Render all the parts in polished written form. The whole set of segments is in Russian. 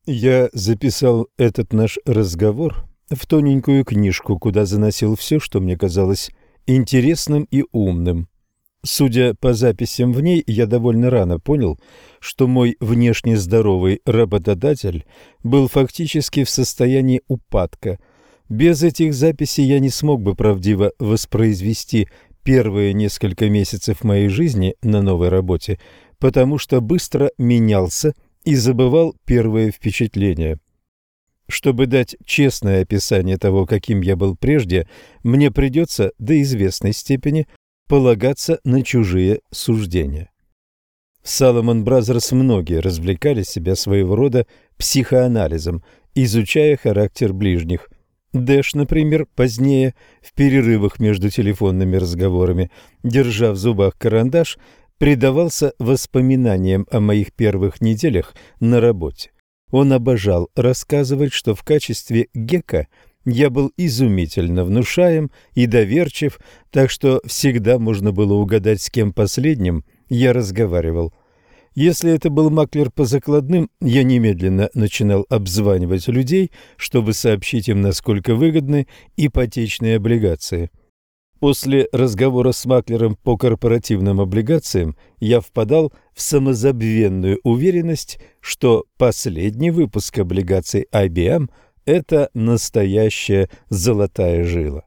Я записал этот наш разговор в тоненькую книжку, куда заносил все, что мне казалось интересным и умным. Судя по записям в ней, я довольно рано понял, что мой внешне здоровый работодатель был фактически в состоянии упадка. Без этих записей я не смог бы правдиво воспроизвести первые несколько месяцев моей жизни на новой работе, потому что быстро менялся и забывал первые впечатления. Чтобы дать честное описание того, каким я был прежде, мне придется до известной степени полагаться на чужие суждения. В Salomon Brothers многие развлекали себя своего рода психоанализом, изучая характер ближних. Дэш, например, позднее, в перерывах между телефонными разговорами, держа в зубах карандаш, предавался воспоминаниям о моих первых неделях на работе. Он обожал рассказывать, что в качестве гека я был изумительно внушаем и доверчив, так что всегда можно было угадать, с кем последним я разговаривал. Если это был маклер по закладным, я немедленно начинал обзванивать людей, чтобы сообщить им, насколько выгодны ипотечные облигации. После разговора с маклером по корпоративным облигациям я впадал в самозабвенную уверенность, что последний выпуск облигаций IBM – это настоящая золотая жила.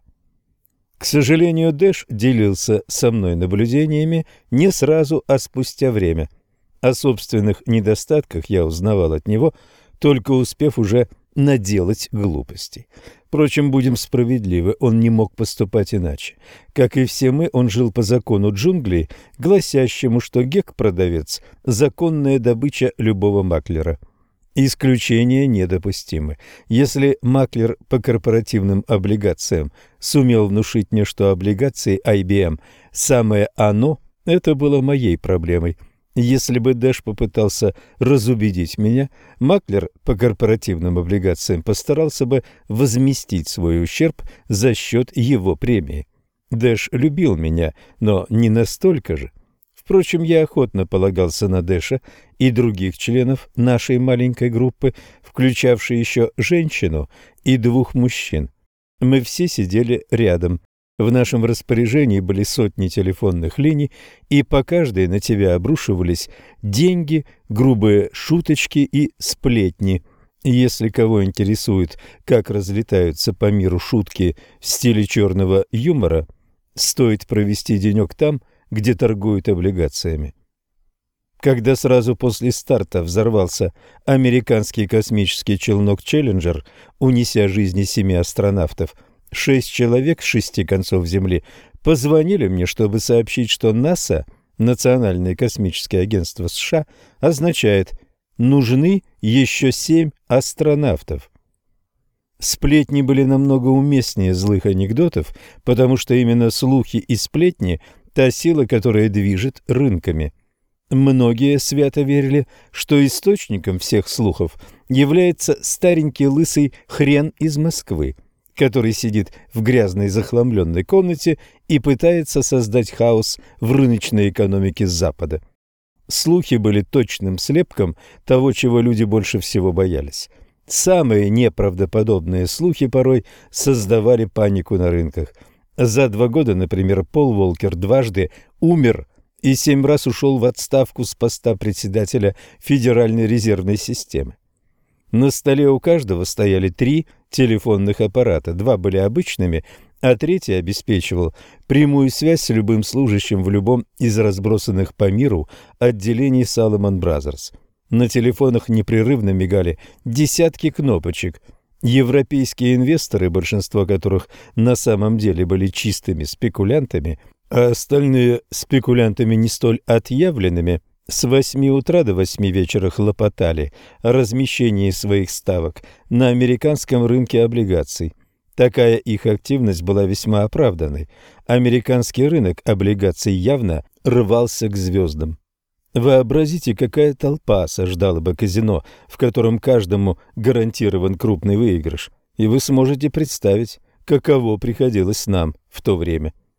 К сожалению, Дэш делился со мной наблюдениями не сразу, а спустя время. О собственных недостатках я узнавал от него, только успев уже наделать глупостей. Впрочем, будем справедливы, он не мог поступать иначе. Как и все мы, он жил по закону джунглей, гласящему, что гек-продавец – законная добыча любого маклера. Исключения недопустимы. Если маклер по корпоративным облигациям сумел внушить мне, что облигации IBM – самое оно, это было моей проблемой. Если бы Дэш попытался разубедить меня, маклер по корпоративным облигациям постарался бы возместить свой ущерб за счет его премии. Дэш любил меня, но не настолько же. Впрочем, я охотно полагался на Дэша и других членов нашей маленькой группы, включавшей еще женщину и двух мужчин. Мы все сидели рядом. В нашем распоряжении были сотни телефонных линий, и по каждой на тебя обрушивались деньги, грубые шуточки и сплетни. Если кого интересует, как разлетаются по миру шутки в стиле черного юмора, стоит провести денек там, где торгуют облигациями. Когда сразу после старта взорвался американский космический челнок «Челленджер», унеся жизни 7 астронавтов, 6 человек с 6 концов Земли позвонили мне, чтобы сообщить, что НАСА, Национальное космическое агентство США, означает «нужны еще 7 астронавтов». Сплетни были намного уместнее злых анекдотов, потому что именно слухи и сплетни – та сила, которая движет рынками. Многие свято верили, что источником всех слухов является старенький лысый хрен из Москвы, который сидит в грязной захламленной комнате и пытается создать хаос в рыночной экономике Запада. Слухи были точным слепком того, чего люди больше всего боялись. Самые неправдоподобные слухи порой создавали панику на рынках. За 2 года, например, Пол Волкер дважды умер и 7 раз ушел в отставку с поста председателя Федеральной резервной системы. На столе у каждого стояли 3 телефонных аппарата, 2 были обычными, а 3 обеспечивал прямую связь с любым служащим в любом из разбросанных по миру отделений Salomon Brothers. На телефонах непрерывно мигали десятки кнопочек. Европейские инвесторы, большинство которых на самом деле были чистыми спекулянтами, а остальные спекулянтами не столь отъявленными, с 8 утра до 8 вечера хлопотали о размещении своих ставок на американском рынке облигаций. Такая их активность была весьма оправданной. Американский рынок облигаций явно рвался к звездам. Вообразите, какая толпа осаждала бы казино, в котором каждому гарантирован крупный выигрыш, и вы сможете представить, каково приходилось нам в то время.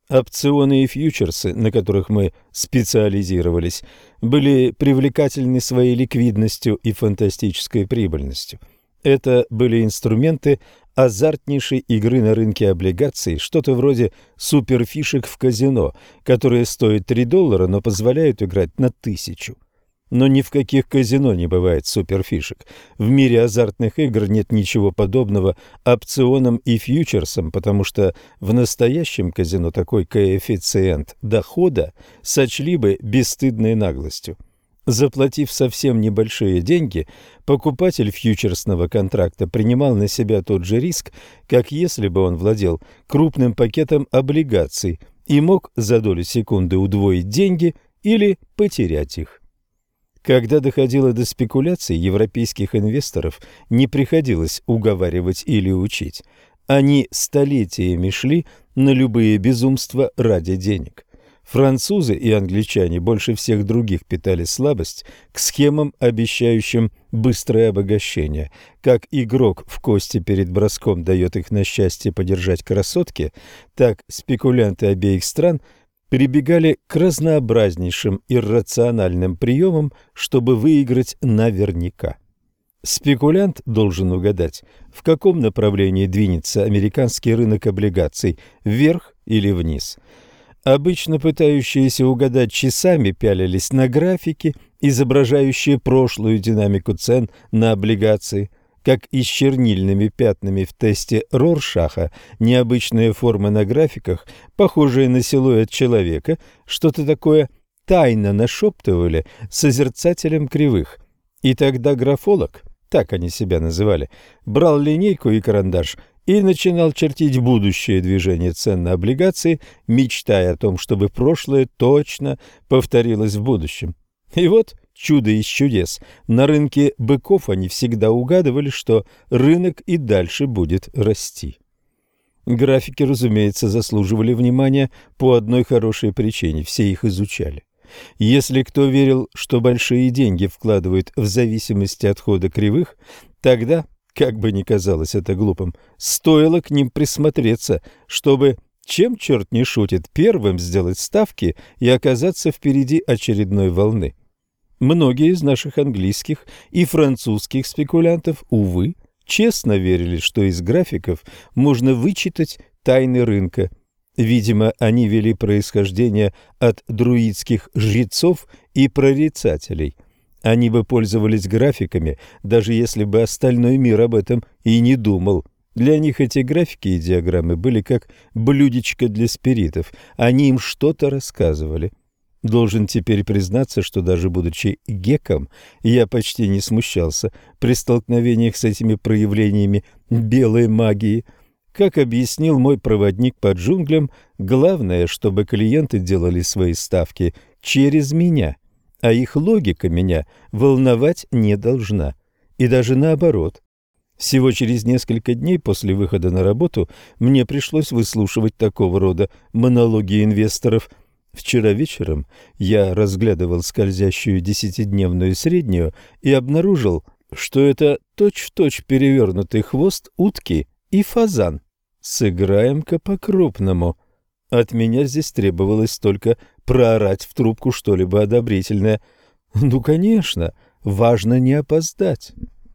Опционы и фьючерсы, на которых мы специализировались, были привлекательны своей ликвидностью и фантастической прибыльностью. Это были инструменты азартнейшей игры на рынке облигаций, что-то вроде суперфишек в казино, которые стоят $3, но позволяют играть на 1000. Но ни в каких казино не бывает суперфишек. В мире азартных игр нет ничего подобного опционам и фьючерсам, потому что в настоящем казино такой коэффициент дохода сочли бы бесстыдной наглостью. Заплатив совсем небольшие деньги, покупатель фьючерсного контракта принимал на себя тот же риск, как если бы он владел крупным пакетом облигаций и мог за долю секунды удвоить деньги или потерять их. Когда доходило до спекуляций, европейских инвесторов не приходилось уговаривать или учить. Они столетиями шли на любые безумства ради денег. Французы и англичане больше всех других питали слабость к схемам, обещающим быстрое обогащение. Как игрок в кости перед броском дает их на счастье подержать красотки, так спекулянты обеих стран прибегали к разнообразнейшим иррациональным приемам, чтобы выиграть наверняка. Спекулянт должен угадать, в каком направлении двинется американский рынок облигаций, вверх или вниз. Обычно пытающиеся угадать часами пялились на графики, изображающие прошлую динамику цен на облигации. Как и с чернильными пятнами в тесте Роршаха, необычные формы на графиках, похожие на силуэт человека, что-то такое тайно нашептывали созерцателям кривых. И тогда графолог, так они себя называли, брал линейку и карандаш и начинал чертить будущее движение цен на облигации, мечтая о том, чтобы прошлое точно повторилось в будущем. И вот чудо из чудес. На рынке быков они всегда угадывали, что рынок и дальше будет расти. Графики, разумеется, заслуживали внимания по одной хорошей причине. Все их изучали. Если кто верил, что большие деньги вкладывают в зависимости от хода кривых, тогда, как бы ни казалось это глупым, стоило к ним присмотреться, чтобы, чем черт не шутит, первым сделать ставки и оказаться впереди очередной волны. Многие из наших английских и французских спекулянтов, увы, честно верили, что из графиков можно вычитать тайны рынка. Видимо, они вели происхождение от друидских жрецов и прорицателей. Они бы пользовались графиками, даже если бы остальной мир об этом и не думал. Для них эти графики и диаграммы были как блюдечко для спиритов. Они им что-то рассказывали. Должен теперь признаться, что даже будучи геком, я почти не смущался при столкновениях с этими проявлениями белой магии. Как объяснил мой проводник по джунглям, главное, чтобы клиенты делали свои ставки через меня, а их логика меня волновать не должна. И даже наоборот. Всего через несколько дней после выхода на работу мне пришлось выслушивать такого рода монологи инвесторов. Вчера вечером я разглядывал скользящую 10-дневную среднюю и обнаружил, что это точь-в-точь перевернутый хвост утки и фазан. Сыграем-ка по-крупному. От меня здесь требовалось только проорать в трубку что-либо одобрительное. Ну, конечно, важно не опоздать.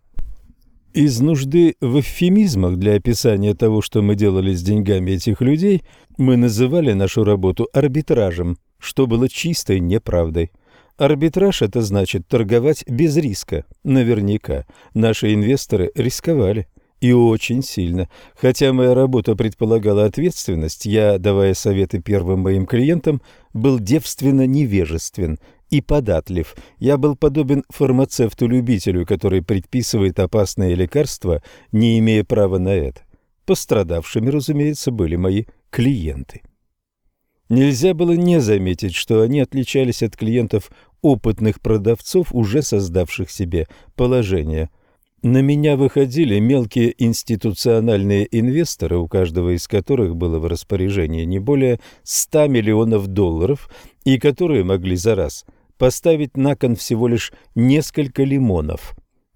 Из нужды в эвфемизмах для описания того, что мы делали с деньгами этих людей, мы называли нашу работу арбитражем, что было чистой неправдой. Арбитраж – это значит торговать без риска. Наверняка наши инвесторы рисковали. И очень сильно. Хотя моя работа предполагала ответственность, я, давая советы первым моим клиентам, был девственно невежествен и податлив. Я был подобен фармацевту-любителю, который предписывает опасные лекарства, не имея права на это. Пострадавшими, разумеется, были мои клиенты. Нельзя было не заметить, что они отличались от клиентов опытных продавцов, уже создавших себе положение. На меня выходили мелкие институциональные инвесторы, у каждого из которых было в распоряжении не более $100 миллионов, и которые могли за раз поставить на кон всего лишь несколько лимонов.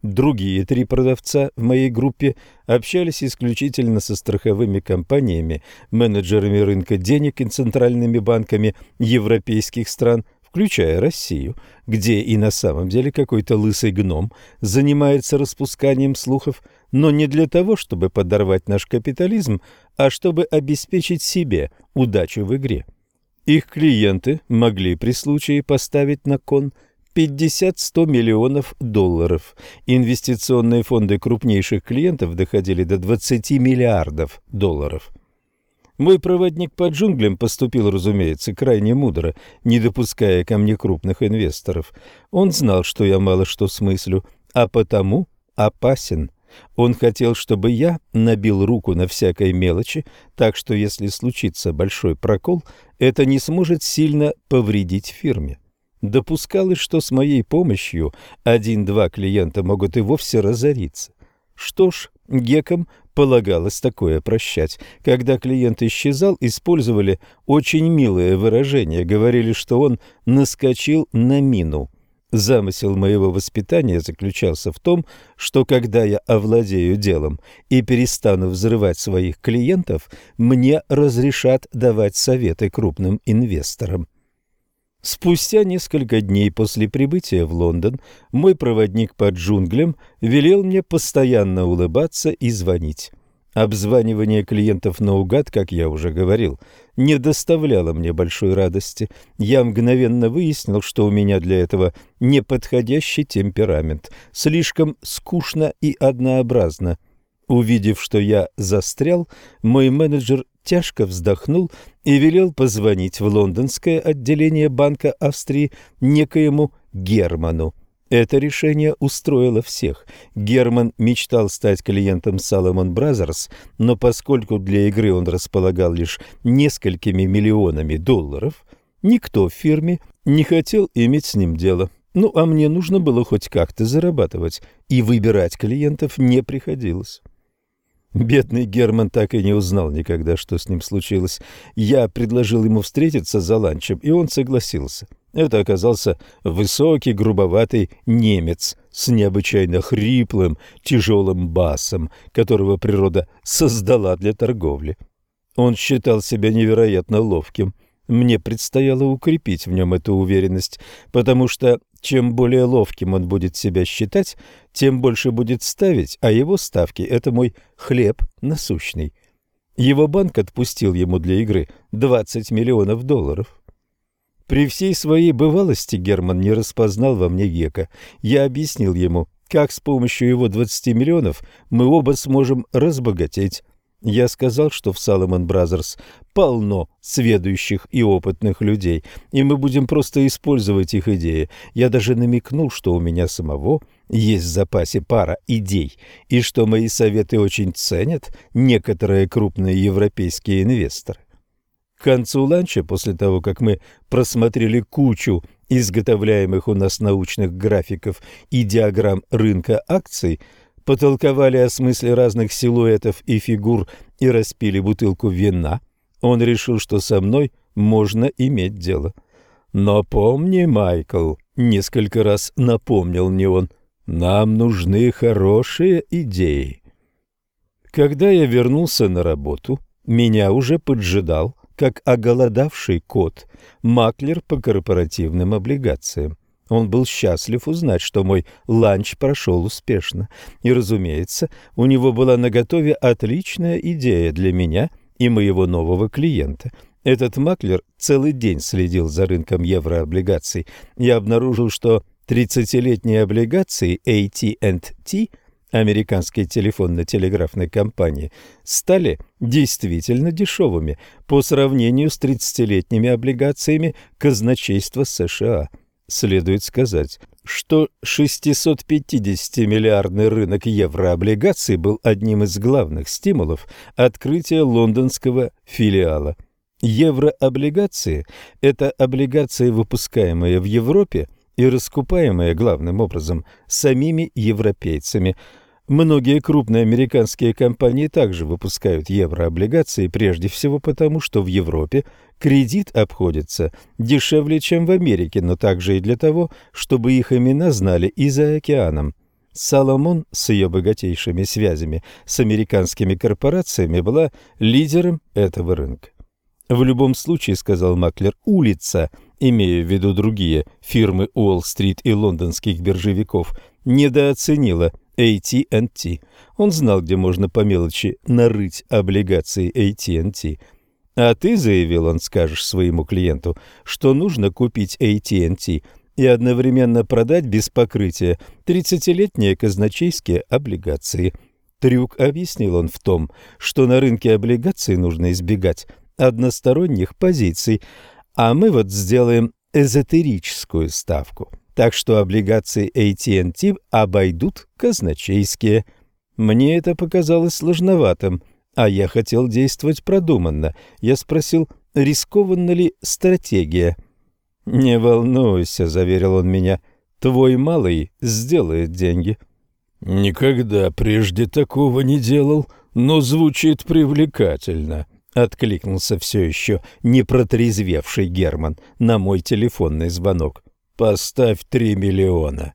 Другие 3 продавца в моей группе общались исключительно со страховыми компаниями, менеджерами рынка денег и центральными банками европейских стран, включая Россию, где и на самом деле какой-то лысый гном занимается распусканием слухов, но не для того, чтобы подорвать наш капитализм, а чтобы обеспечить себе удачу в игре. Их клиенты могли при случае поставить на кон 50-100 миллионов долларов. Инвестиционные фонды крупнейших клиентов доходили до 20 миллиардов долларов. Мой проводник по джунглям поступил, разумеется, крайне мудро, не допуская ко мне крупных инвесторов. Он знал, что я мало что смыслю, а потому опасен. Он хотел, чтобы я набил руку на всякой мелочи, так что если случится большой прокол, это не сможет сильно повредить фирме. Допускалось, что с моей помощью 1-2 клиента могут и вовсе разориться. Что ж, гекам полагалось такое прощать. Когда клиент исчезал, использовали очень милое выражение, говорили, что он наскочил на мину. Замысел моего воспитания заключался в том, что когда я овладею делом и перестану взрывать своих клиентов, мне разрешат давать советы крупным инвесторам. Спустя несколько дней после прибытия в Лондон мой проводник по джунглям велел мне постоянно улыбаться и звонить. Обзванивание клиентов наугад, как я уже говорил, не доставляло мне большой радости. Я мгновенно выяснил, что у меня для этого неподходящий темперамент, слишком скучно и однообразно. Увидев, что я застрял, мой менеджер тяжко вздохнул и велел позвонить в лондонское отделение Банка Австрии некоему Герману. Это решение устроило всех. Герман мечтал стать клиентом Salomon Brothers, но поскольку для игры он располагал лишь несколькими миллионами долларов, никто в фирме не хотел иметь с ним дело. Ну, а мне нужно было хоть как-то зарабатывать, и выбирать клиентов не приходилось. Бедный Герман так и не узнал никогда, что с ним случилось. Я предложил ему встретиться за ланчем, и он согласился. Это оказался высокий, грубоватый немец с необычайно хриплым, тяжелым басом, которого природа создала для торговли. Он считал себя невероятно ловким. Мне предстояло укрепить в нем эту уверенность, потому что чем более ловким он будет себя считать, тем больше будет ставить, а его ставки – это мой хлеб насущный. Его банк отпустил ему для игры 20 миллионов долларов. При всей своей бывалости Герман не распознал во мне гека. Я объяснил ему, как с помощью его 20 миллионов мы оба сможем разбогатеть. Я сказал, что в Salomon Brothers полно сведущих и опытных людей, и мы будем просто использовать их идеи. Я даже намекнул, что у меня самого есть в запасе пара идей, и что мои советы очень ценят некоторые крупные европейские инвесторы. К концу ланча, после того, как мы просмотрели кучу изготовляемых у нас научных графиков и диаграмм рынка акций, потолковали о смысле разных силуэтов и фигур и распили бутылку вина, он решил, что со мной можно иметь дело. «Но помни, Майкл», — несколько раз напомнил мне он, — «нам нужны хорошие идеи». Когда я вернулся на работу, меня уже поджидал, как оголодавший кот, маклер по корпоративным облигациям. Он был счастлив узнать, что мой ланч прошел успешно. И, разумеется, у него была наготове отличная идея для меня и моего нового клиента. Этот маклер целый день следил за рынком еврооблигаций. Я обнаружил, что 30-летние облигации AT&T, американской телефонно-телеграфной компании, стали действительно дешевыми по сравнению с 30-летними облигациями казначейства США. Следует сказать, что 650-миллиардный рынок еврооблигаций был одним из главных стимулов открытия лондонского филиала. Еврооблигации – это облигации, выпускаемые в Европе и раскупаемые главным образом самими европейцами. Многие крупные американские компании также выпускают еврооблигации, прежде всего потому, что в Европе кредит обходится дешевле, чем в Америке, но также и для того, чтобы их имена знали и за океаном. Соломон с ее богатейшими связями с американскими корпорациями была лидером этого рынка. В любом случае, сказал маклер, улица, имея в виду другие фирмы Уолл-стрит и лондонских биржевиков, недооценила AT&T. Он знал, где можно по мелочи нарыть облигации AT&T. А ты, заявил он, скажешь своему клиенту, что нужно купить AT&T и одновременно продать без покрытия 30-летние казначейские облигации. Трюк, объяснил он, в том, что на рынке облигаций нужно избегать односторонних позиций, а мы вот сделаем эзотерическую ставку, так что облигации AT&T обойдут казначейские. Мне это показалось сложноватым, а я хотел действовать продуманно. Я спросил, рискованна ли стратегия. «Не волнуйся», — заверил он меня, — «твой малый сделает деньги». «Никогда прежде такого не делал, но звучит привлекательно», — откликнулся все еще не протрезвевший Герман на мой телефонный звонок. «Поставь 3 миллиона».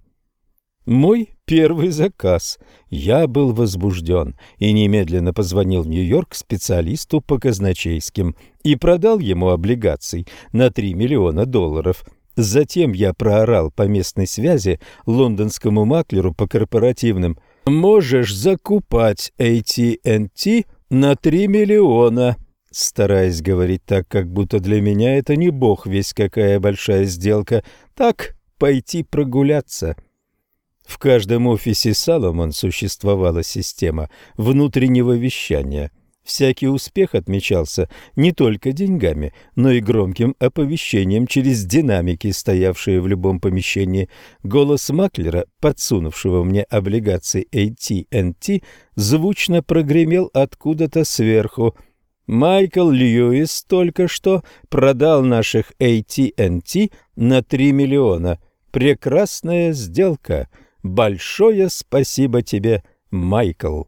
Мой первый заказ. Я был возбужден и немедленно позвонил в Нью-Йорк специалисту по казначейским и продал ему облигаций на 3 миллиона долларов. Затем я проорал по местной связи лондонскому маклеру по корпоративным: «Можешь закупать AT&T на 3 миллиона», стараясь говорить так, как будто для меня это не бог весть какая большая сделка, так пойти прогуляться. В каждом офисе Соломон существовала система внутреннего вещания. Всякий успех отмечался не только деньгами, но и громким оповещением через динамики, стоявшие в любом помещении. Голос маклера, подсунувшего мне облигации AT&T, звучно прогремел откуда-то сверху: «Майкл Льюис только что продал наших AT&T на 3 миллиона. Прекрасная сделка. Большое спасибо тебе, Майкл».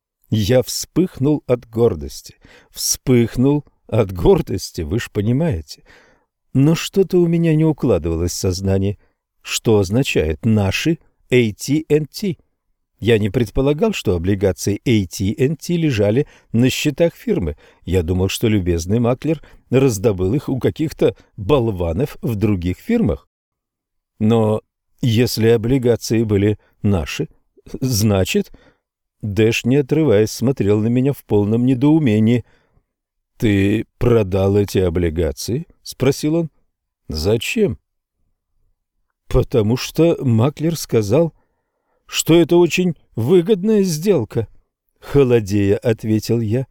Я вспыхнул от гордости. Вы ж понимаете. Но что-то у меня не укладывалось в сознании. Что означает «наши AT&T»? Я не предполагал, что облигации AT&T лежали на счетах фирмы. Я думал, что любезный маклер раздобыл их у каких-то болванов в других фирмах. Но если облигации были наши, значит... Дэш, не отрываясь, смотрел на меня в полном недоумении. «Ты продал эти облигации?» — спросил он. «Зачем?» «Потому что маклер сказал, что это очень выгодная сделка», — холодея ответил я.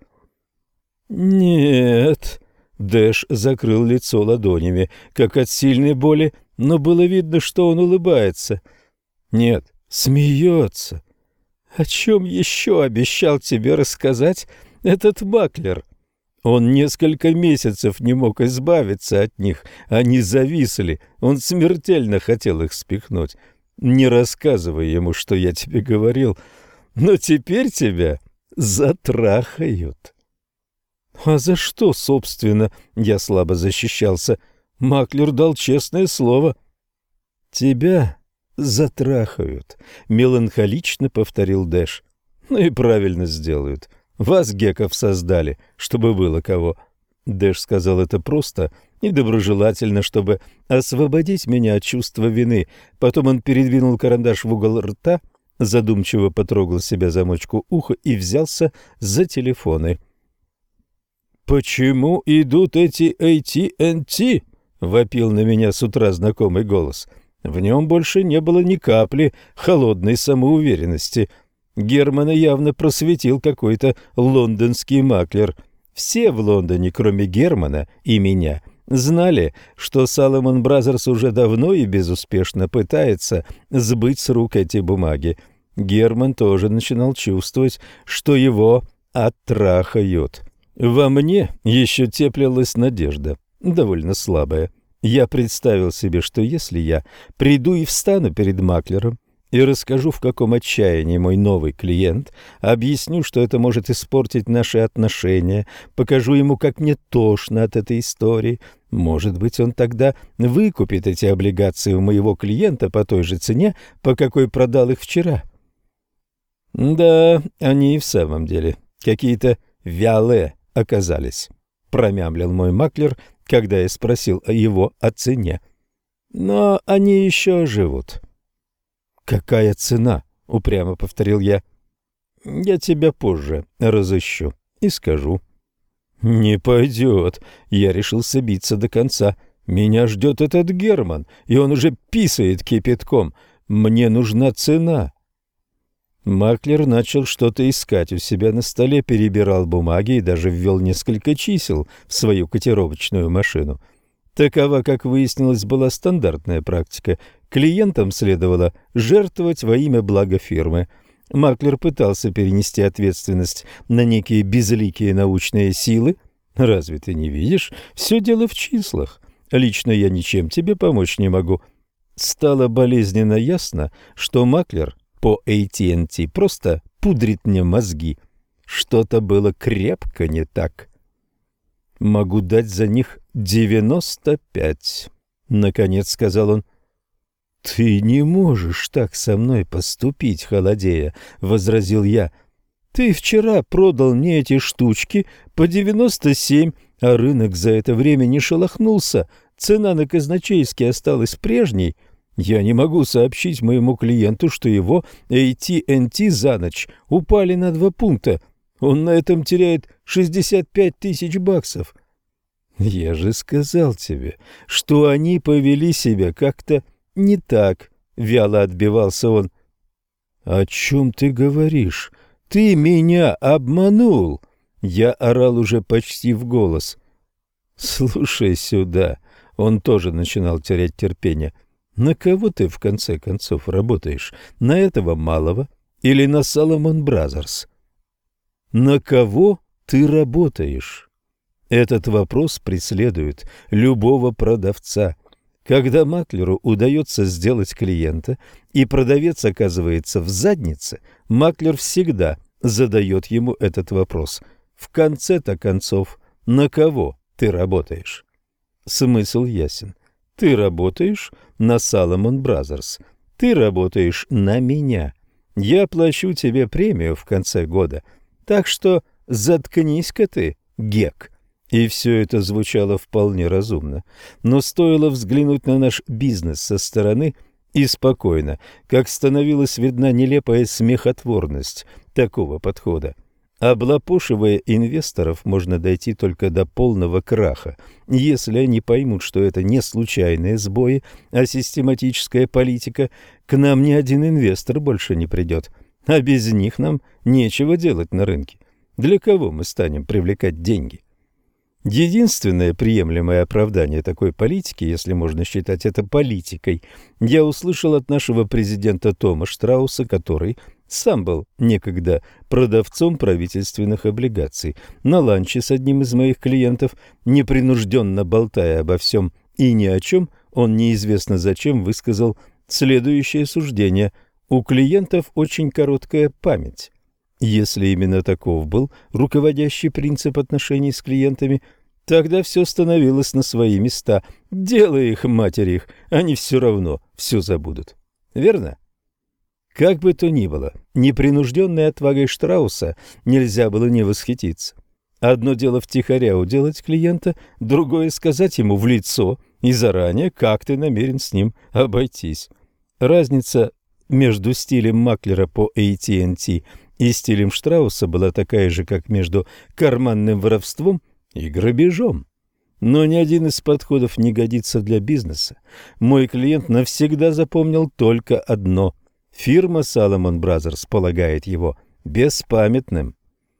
«Нет», — Дэш закрыл лицо ладонями, как от сильной боли, но было видно, что он улыбается. «Нет, смеется». «О чем еще обещал тебе рассказать этот маклер? Он несколько месяцев не мог избавиться от них, они зависли, он смертельно хотел их спихнуть. Не рассказывай ему, что я тебе говорил, но теперь тебя затрахают». «А за что, собственно?» — я слабо защищался. Маклер дал честное слово. «Тебя затрахают», — меланхолично повторил Дэш. «Ну и правильно сделают. Вас, геков, создали, чтобы было кого». Дэш сказал это просто и доброжелательно, чтобы освободить меня от чувства вины. Потом он передвинул карандаш в угол рта, задумчиво потрогал себя за мочку уха и взялся за телефоны. «Почему идут эти AT&T?» — вопил на меня с утра знакомый голос. В нем больше не было ни капли холодной самоуверенности. Германа явно просветил какой-то лондонский маклер. Все в Лондоне, кроме Германа и меня, знали, что Salomon Brothers уже давно и безуспешно пытается сбыть с рук эти бумаги. Герман тоже начинал чувствовать, что его оттрахают. Во мне еще теплилась надежда, довольно слабая. Я представил себе, что если я приду и встану перед маклером и расскажу, в каком отчаянии мой новый клиент, объясню, что это может испортить наши отношения, покажу ему, как мне тошно от этой истории, может быть, он тогда выкупит эти облигации у моего клиента по той же цене, по какой продал их вчера. Да, они и в самом деле какие-то вялые оказались, промямлил мой маклер, когда я спросил о его о цене. Но они еще живут. Какая цена? Упрямо повторил я. Я тебя позже разыщу и скажу. Не пойдет. Я решился биться до конца. Меня ждет этот Герман, и он уже писает кипятком. Мне нужна цена. Маклер начал что-то искать у себя на столе, перебирал бумаги и даже ввел несколько чисел в свою котировочную машину. Такова, как выяснилось, была стандартная практика. Клиентам следовало жертвовать во имя блага фирмы. Маклер пытался перенести ответственность на некие безликие научные силы. Разве ты не видишь? Все дело в числах. Лично я ничем тебе помочь не могу. Стало болезненно ясно, что Маклер по AT&T просто пудрит мне мозги. Что-то было крепко не так. Могу дать за них 95, наконец сказал он. Ты не можешь так со мной поступить, холодея, возразил я. Ты вчера продал мне эти штучки по 97, а рынок за это время не шелохнулся. Цена на казначейский осталась прежней. Я не могу сообщить моему клиенту, что его AT&T за ночь упали на 2 пункта. Он на этом теряет 65 тысяч баксов. Я же сказал тебе, что они повели себя как-то не так, вяло отбивался он. О чем ты говоришь? Ты меня обманул. Я орал уже почти в голос. Слушай сюда. Он тоже начинал терять терпение. На кого ты в конце концов работаешь? На этого малого или на Salomon Brothers? На кого ты работаешь? Этот вопрос преследует любого продавца. Когда маклеру удается сделать клиента, и продавец оказывается в заднице, маклер всегда задает ему этот вопрос. В конце-то концов, на кого ты работаешь? Смысл ясен. Ты работаешь на Salomon Brothers. Ты работаешь на меня. Я плачу тебе премию в конце года. Так что заткнись-ка ты, гек. И все это звучало вполне разумно. Но стоило взглянуть на наш бизнес со стороны, и спокойно, как становилась видна нелепая смехотворность такого подхода. Облапошивая инвесторов, можно дойти только до полного краха, если они поймут, что это не случайные сбои, а систематическая политика. К нам ни один инвестор больше не придет, а без них нам нечего делать на рынке. Для кого мы станем привлекать деньги? Единственное приемлемое оправдание такой политики, если можно считать это политикой, я услышал от нашего президента Тома Штрауса, который сам был некогда продавцом правительственных облигаций. На ланче с одним из моих клиентов, непринужденно болтая обо всем и ни о чем, он неизвестно зачем высказал следующее суждение: у клиентов очень короткая память. Если именно таков был руководящий принцип отношений с клиентами, тогда все становилось на свои места. Делай их, матери их, они все равно все забудут. Верно? Как бы то ни было, непринужденной отвагой Штрауса нельзя было не восхититься. Одно дело втихаря уделать клиента, другое сказать ему в лицо и заранее, как ты намерен с ним обойтись. Разница между стилем маклера по AT&T и стилем Штрауса была такая же, как между карманным воровством и грабежом. Но ни один из подходов не годится для бизнеса. Мой клиент навсегда запомнил только одно: фирма Salomon Brothers полагает его беспамятным.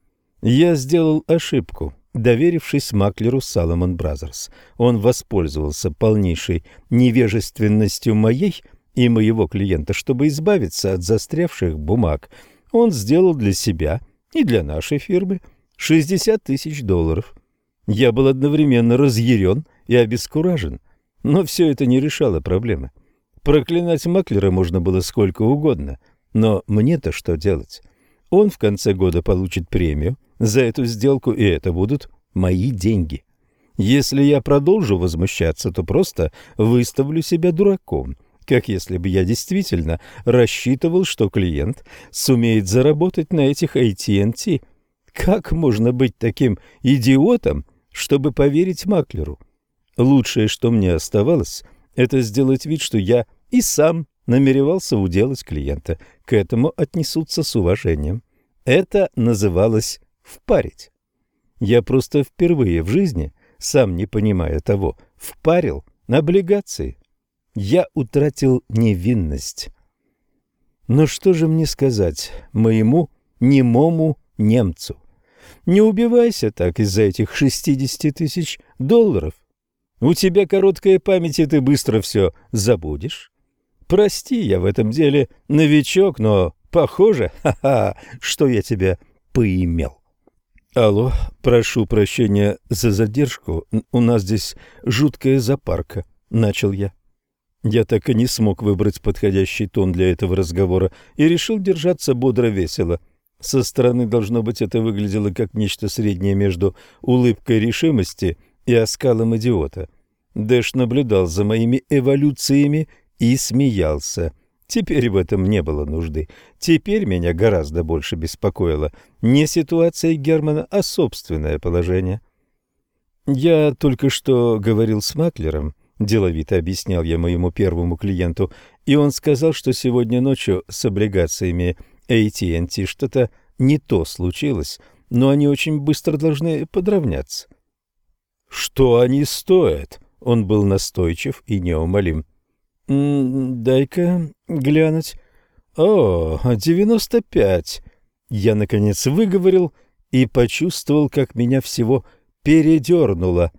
Я сделал ошибку, доверившись маклеру Salomon Brothers. Он воспользовался полнейшей невежественностью моей и моего клиента, чтобы избавиться от застрявших бумаг. Он сделал для себя и для нашей фирмы $60 тысяч. Я был одновременно разъярен и обескуражен, но все это не решало проблемы. Проклинать маклера можно было сколько угодно, но мне-то что делать? Он в конце года получит премию за эту сделку, и это будут мои деньги. Если я продолжу возмущаться, то просто выставлю себя дураком. как если бы я действительно рассчитывал, что клиент сумеет заработать на этих AT&T. Как можно быть таким идиотом, чтобы поверить маклеру? Лучшее, что мне оставалось, это сделать вид, что я и сам намеревался уделать клиента. К этому отнесутся с уважением. Это называлось «впарить». Я просто впервые в жизни, сам не понимая того, впарил облигации. Я утратил невинность. Но что же мне сказать моему немому немцу? Не убивайся так из-за этих 60 тысяч долларов. У тебя короткая память, и ты быстро все забудешь. Прости, я в этом деле новичок, но похоже, что я тебя поимел. Алло, прошу прощения за задержку, у нас здесь жуткая запарка, начал я. Я так и не смог выбрать подходящий тон для этого разговора и решил держаться бодро-весело. Со стороны, должно быть, это выглядело как нечто среднее между улыбкой решимости и оскалом идиота. Дэш наблюдал за моими эволюциями и смеялся. Теперь в этом не было нужды. Теперь меня гораздо больше беспокоила не ситуация Германа, а собственное положение. «Я только что говорил с маклером», — деловито объяснял я моему первому клиенту, и он сказал, что сегодня ночью с облигациями AT&T что-то не то случилось, но они очень быстро должны подравняться. «Что они стоят?» — он был настойчив и неумолим. «Дай-ка глянуть. О, 95. Я, наконец, выговорил и почувствовал, как меня всего передернуло.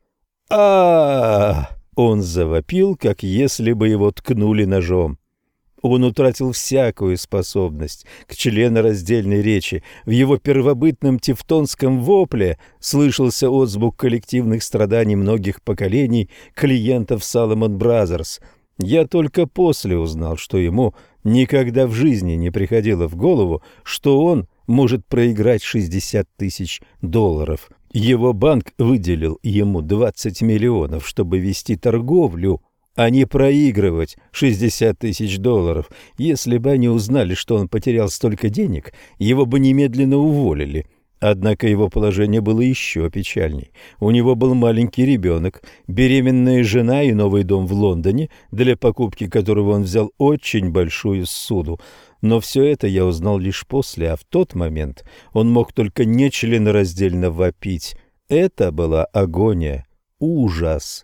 Он завопил, как если бы его ткнули ножом. Он утратил всякую способность к членораздельной речи. В его первобытном тевтонском вопле слышался отзвук коллективных страданий многих поколений клиентов Salomon Brothers. Я только после узнал, что ему никогда в жизни не приходило в голову, что он может проиграть 60 тысяч долларов. Его банк выделил ему 20 миллионов, чтобы вести торговлю, а не проигрывать 60 тысяч долларов. Если бы они узнали, что он потерял столько денег, его бы немедленно уволили. Однако его положение было еще печальней. У него был маленький ребенок, беременная жена и новый дом в Лондоне, для покупки которого он взял очень большую ссуду. Но все это я узнал лишь после, а в тот момент он мог только нечленораздельно вопить. Это была агония, ужас.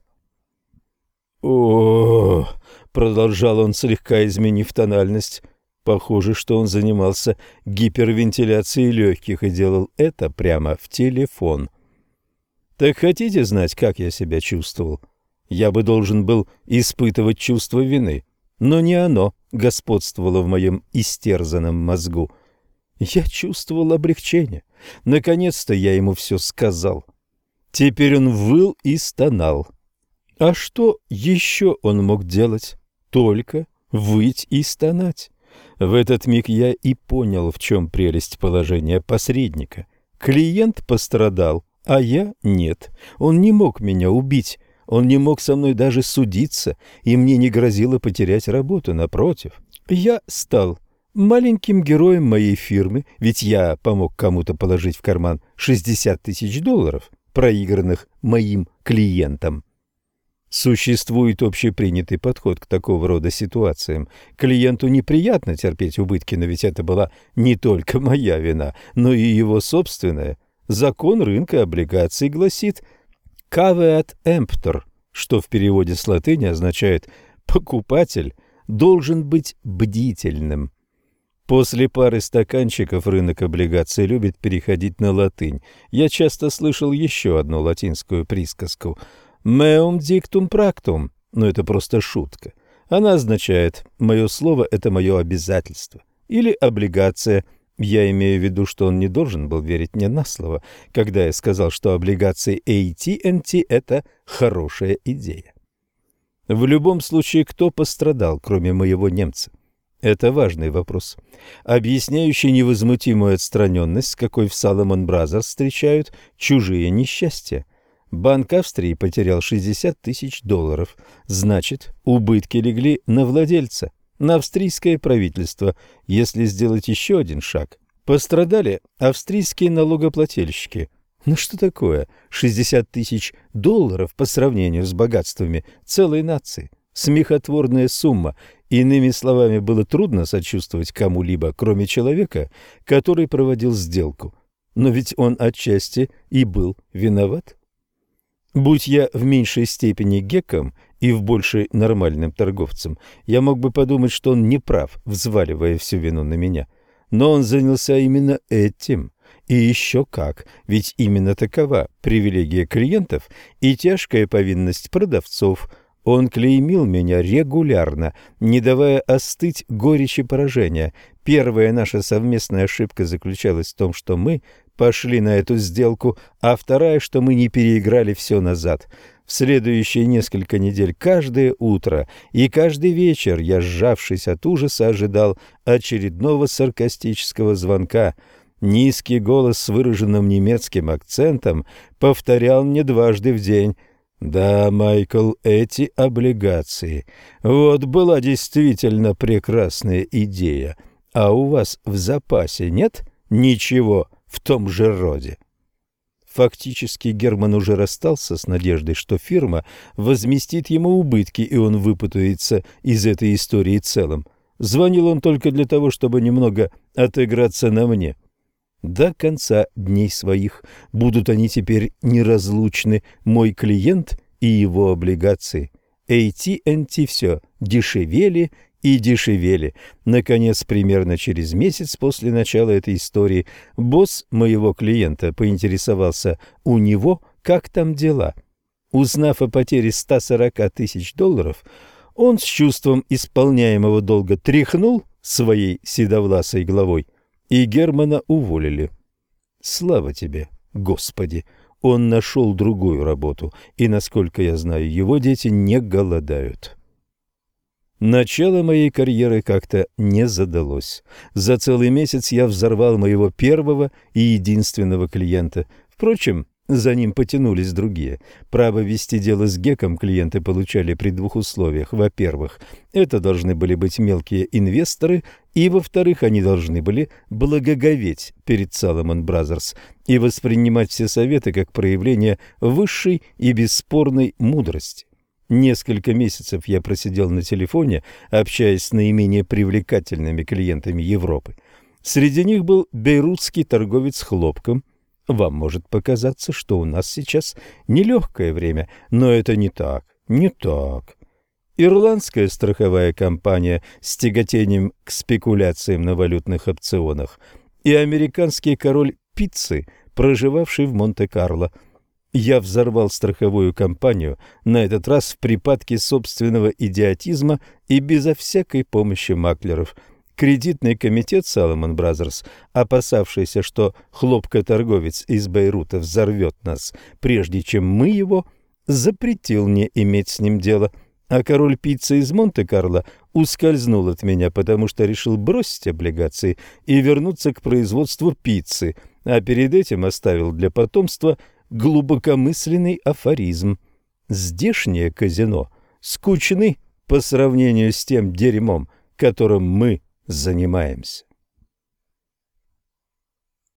«О-о-о!» — продолжал он, слегка изменив тональность. Похоже, что он занимался гипервентиляцией легких и делал это прямо в телефон. Так хотите знать, как я себя чувствовал? Я бы должен был испытывать чувство вины, но не оно господствовало в моем истерзанном мозгу. Я чувствовал облегчение. Наконец-то я ему все сказал. Теперь он выл и стонал. А что еще он мог делать? Только выть и стонать. В этот миг я и понял, в чем прелесть положения посредника. Клиент пострадал, а я нет. Он не мог меня убить, он не мог со мной даже судиться, и мне не грозило потерять работу, напротив. Я стал маленьким героем моей фирмы, ведь я помог кому-то положить в карман 60 тысяч долларов, проигранных моим клиентам. Существует общепринятый подход к такого рода ситуациям. Клиенту неприятно терпеть убытки, но ведь это была не только моя вина, но и его собственная. Закон рынка облигаций гласит «caveat emptor», что в переводе с латыни означает «покупатель должен быть бдительным». После пары стаканчиков рынок облигаций любит переходить на латынь. Я часто слышал еще одну латинскую присказку «meum dictum practum», но это просто шутка. Она означает «мое слово – это мое обязательство» или «облигация». Я имею в виду, что он не должен был верить мне на слово, когда я сказал, что облигации AT&T – это хорошая идея. В любом случае, кто пострадал, кроме моего немца? Это важный вопрос, объясняющий невозмутимую отстраненность, с какой в Salomon Brothers встречают чужие несчастья. Банк Австрии потерял 60 тысяч долларов. Значит, убытки легли на владельца, на австрийское правительство. Если сделать еще один шаг, пострадали австрийские налогоплательщики. Ну что такое 60 тысяч долларов по сравнению с богатствами целой нации? Смехотворная сумма. Иными словами, было трудно сочувствовать кому-либо, кроме человека, который проводил сделку. Но ведь он отчасти и был виноват. Будь я в меньшей степени гекком и в большей нормальным торговцем, я мог бы подумать, что он не прав, взваливая всю вину на меня. Но он занялся именно этим. И еще как, ведь именно такова привилегия клиентов и тяжкая повинность продавцов. Он клеймил меня регулярно, не давая остыть горечи поражения. Первая наша совместная ошибка заключалась в том, что мы пошли на эту сделку, а вторая, что мы не переиграли все назад. В следующие несколько недель каждое утро и каждый вечер я, сжавшись от ужаса, ожидал очередного саркастического звонка. Низкий голос с выраженным немецким акцентом повторял мне дважды в день: «Да, Майкл, эти облигации. Вот была действительно прекрасная идея. А у вас в запасе нет ничего в том же роде?» Фактически Герман уже расстался с надеждой, что фирма возместит ему убытки, и он выпутается из этой истории целым. Звонил он только для того, чтобы немного отыграться на мне. До конца дней своих будут они теперь неразлучны, мой клиент и его облигации. AT&T все дешевели и дешевели. Наконец, примерно через месяц после начала этой истории, босс моего клиента поинтересовался у него, как там дела. Узнав о потере 140 тысяч долларов, он с чувством исполняемого долга тряхнул своей седовласой головой, и Германа уволили. Слава тебе, Господи! Он нашел другую работу, и, насколько я знаю, его дети не голодают. Начало моей карьеры как-то не задалось. За целый месяц я взорвал моего первого и единственного клиента. Впрочем, за ним потянулись другие. Право вести дело с геком клиенты получали при двух условиях. Во-первых, это должны были быть мелкие инвесторы, и, во-вторых, они должны были благоговеть перед Salomon Brothers и воспринимать все советы как проявление высшей и бесспорной мудрости. Несколько месяцев я просидел на телефоне, общаясь с наименее привлекательными клиентами Европы. Среди них был бейрутский торговец хлопком. Вам может показаться, что у нас сейчас нелегкое время, но это не так, не так. Ирландская страховая компания с тяготением к спекуляциям на валютных опционах и американский король пиццы, проживавший в Монте-Карло. Я взорвал страховую компанию, на этот раз в припадке собственного идиотизма и безо всякой помощи маклеров. Кредитный комитет Salomon Brothers, опасавшийся, что хлопкоторговец из Бейрута взорвет нас, прежде чем мы его, запретил мне иметь с ним дело, а король пиццы из Монте-Карло ускользнул от меня, потому что решил бросить облигации и вернуться к производству пиццы, а перед этим оставил для потомства глубокомысленный афоризм: «Здешнее казино скучны по сравнению с тем дерьмом, которым мы занимаемся».